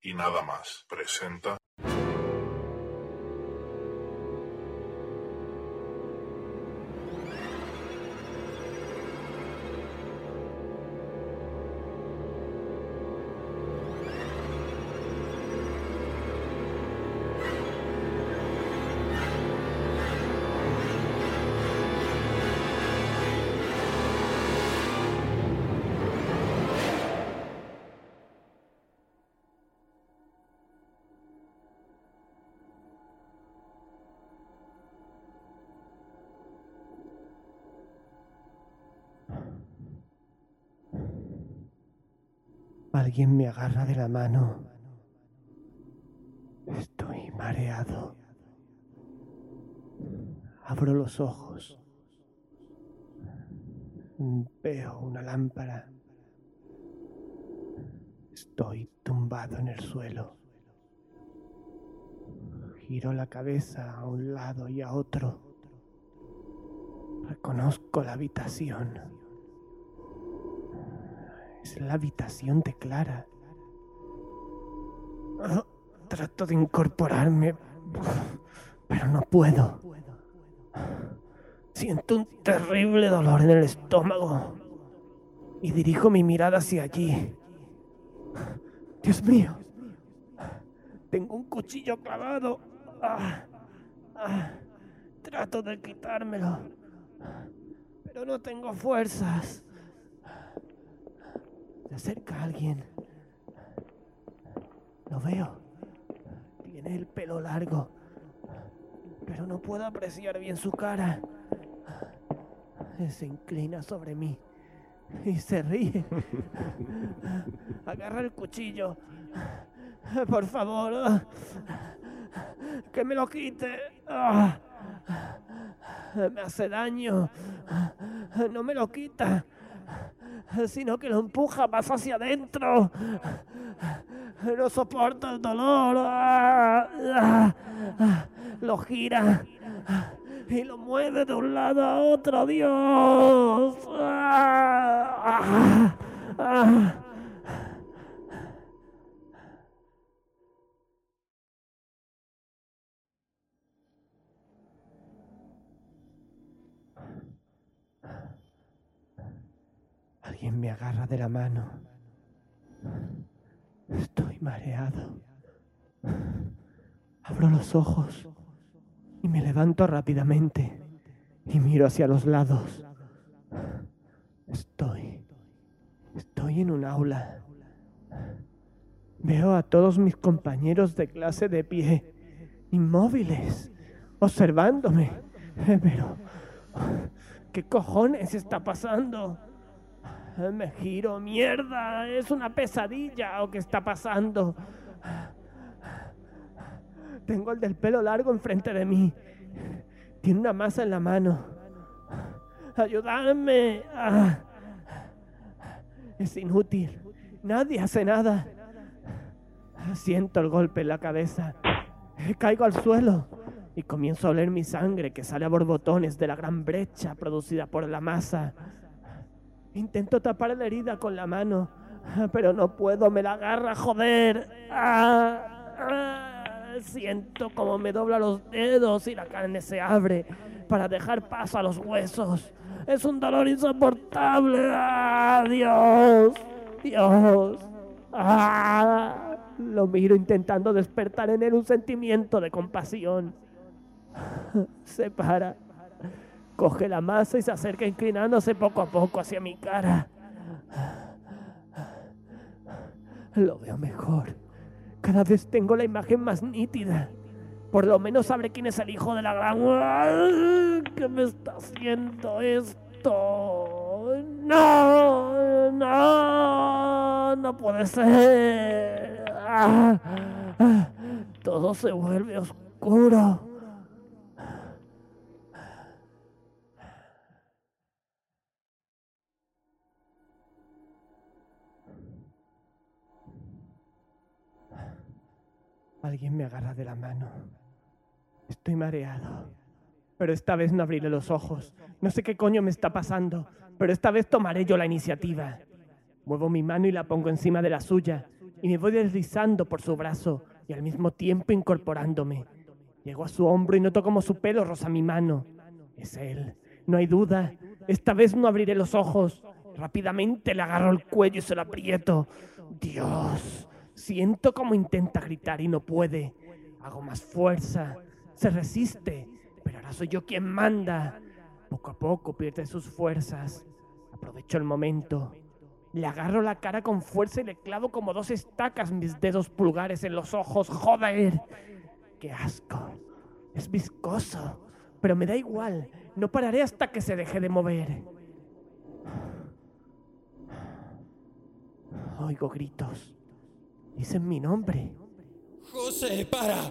y nada más presenta... Alguien me agarra de la mano. Estoy mareado. Abro los ojos. Veo una lámpara. Estoy tumbado en el suelo. Giro la cabeza a un lado y a otro. Reconozco la habitación. Es la habitación de Clara. Trato de incorporarme, pero no puedo. Siento un terrible dolor en el estómago y dirijo mi mirada hacia allí. Dios mío, tengo un cuchillo clavado. Trato de quitármelo, pero no tengo fuerzas. Se acerca alguien. Lo veo. Tiene el pelo largo, pero no puedo apreciar bien su cara. Se inclina sobre mí y se ríe. Agarra el cuchillo. Por favor, que me lo quite. Me hace daño. No me lo quita, sino que lo empuja más hacia adentro. No soporto el dolor. Lo gira y lo mueve de un lado a otro. ¡Dios! Alguien me agarra de la mano. Estoy mareado. Abro los ojos y me levanto rápidamente y miro hacia los lados. Estoy en un aula. Veo a todos mis compañeros de clase de pie, inmóviles, observándome. Pero, ¿qué cojones está pasando? Me giro, mierda, ¿es una pesadilla o qué está pasando? Tengo el del pelo largo enfrente de mí. Tiene una masa en la mano. ¡Ayudadme! Es inútil. Nadie hace nada. Siento el golpe en la cabeza. Caigo al suelo y comienzo a oler mi sangre que sale a borbotones de la gran brecha producida por la masa. Intento tapar la herida con la mano, pero no puedo, me la agarra, joder. Siento como me dobla los dedos y la carne se abre para dejar paso a los huesos. Es un dolor insoportable. Dios, Dios. Lo miro intentando despertar en él un sentimiento de compasión. Se para. Coge la masa y se acerca inclinándose poco a poco hacia mi cara. Lo veo mejor. Cada vez tengo la imagen más nítida. Por lo menos sabré quién es el hijo de la gran... ¿Qué me está haciendo esto? ¡No! ¡No! ¡No puede ser! Todo se vuelve oscuro. Alguien me agarra de la mano. Estoy mareado. Pero esta vez no abriré los ojos. No sé qué coño me está pasando, pero esta vez tomaré yo la iniciativa. Muevo mi mano y la pongo encima de la suya. y me voy deslizando por su brazo y al mismo tiempo incorporándome. Llego a su hombro y noto como su pelo roza mi mano. Es él, no hay duda. Esta vez no abriré los ojos. Rápidamente le agarro el cuello y se lo aprieto. Dios, siento como intenta gritar y no puede. Hago más fuerza. Se resiste, pero ahora soy yo quien manda. Poco a poco pierde sus fuerzas. Aprovecho el momento. Le agarro la cara con fuerza y le clavo como 2 estacas mis dedos pulgares en los ojos. ¡Joder! ¡Qué asco! Es viscoso, pero me da igual. No pararé hasta que se deje de mover. Oigo gritos. Dicen mi nombre. ¡José, para!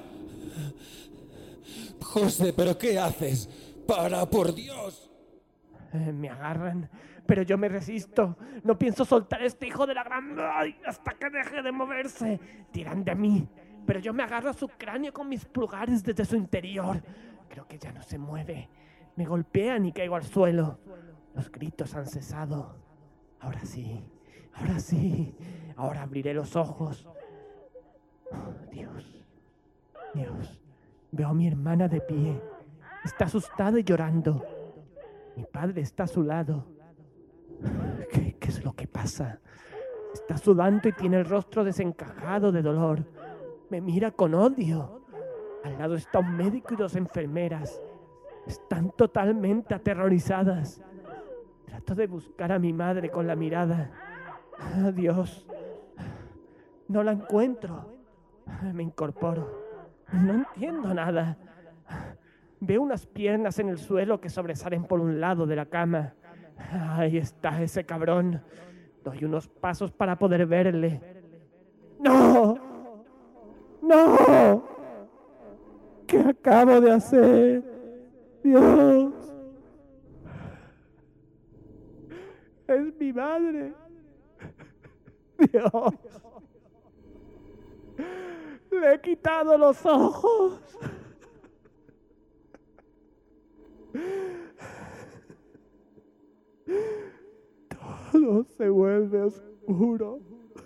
José, ¿pero qué haces? ¡Para, por Dios! Me agarran, pero yo me resisto. No pienso soltar a este hijo de la gran... ¡Ay! Hasta que deje de moverse. Tiran de mí, pero yo me agarro a su cráneo con mis pulgares desde su interior. Creo que ya no se mueve. Me golpean y caigo al suelo. Los gritos han cesado. Ahora sí, ahora sí. Ahora abriré los ojos. Oh, Dios, Dios. Veo a mi hermana de pie. Está asustada y llorando. Mi padre está a su lado. ¿Qué es lo que pasa? Está sudando y tiene el rostro desencajado de dolor. Me mira con odio. Al lado está un médico y 2 enfermeras. Están totalmente aterrorizadas. Trato de buscar a mi madre con la mirada. Dios. No la encuentro. Me incorporo. No entiendo nada. Veo unas piernas en el suelo que sobresalen por un lado de la cama. Ahí está ese cabrón. Doy unos pasos para poder verle. ¡No! ¡No! ¿Qué acabo de hacer? ¡Dios! ¡Es mi madre! ¡Dios! ¡Le he quitado los ojos! Todo se vuelve oscuro.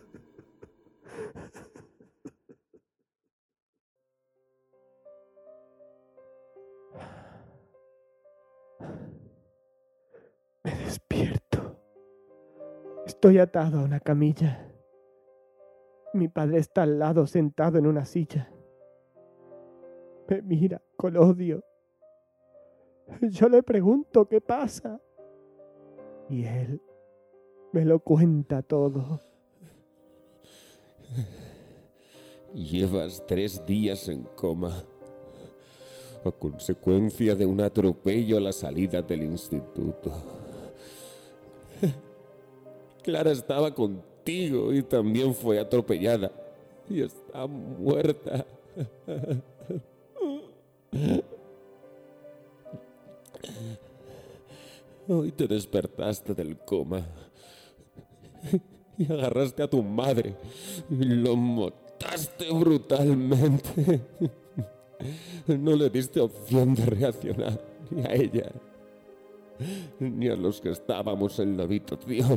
Me despierto. Estoy atado a una camilla. Mi padre está al lado, sentado en una silla. Me mira con odio. Yo le pregunto qué pasa. Y él me lo cuenta todo. Llevas 3 días en coma, a consecuencia de un atropello a la salida del instituto. Clara estaba contigo y también fue atropellada. Y está muerta. Hoy te despertaste del coma y agarraste a tu madre y lo mataste brutalmente. No le diste opción de reaccionar ni a ella ni a los que estábamos en la habitación.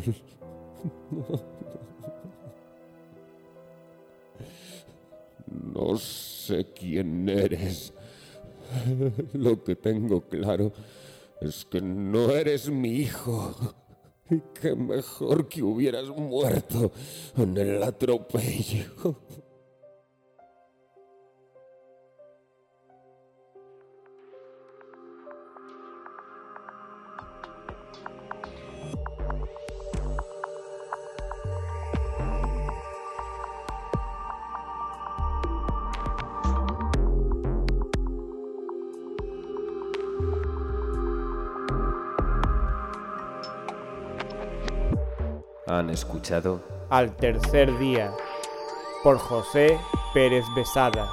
No sé quién eres. Lo que tengo claro es que no eres mi hijo. Y que mejor que hubieras muerto en el atropello. Han escuchado Al tercer día, por José Pérez Besada.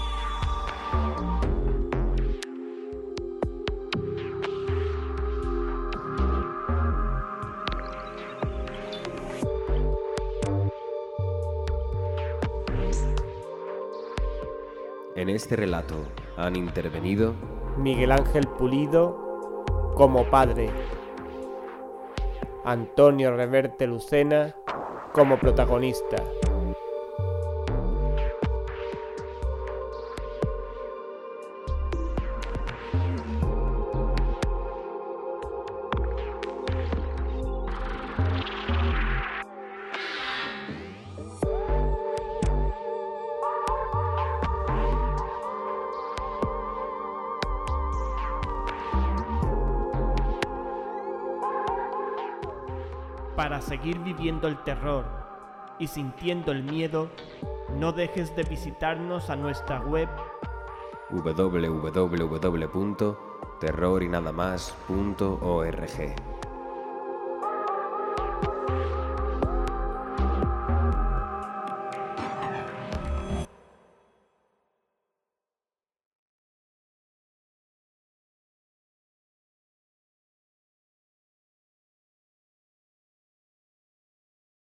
En este relato han intervenido Miguel Ángel Pulido como padre. Antonio Reverte Lucena como protagonista. Para seguir viviendo el terror y sintiendo el miedo, no dejes de visitarnos a nuestra web www.terrorinadamas.org.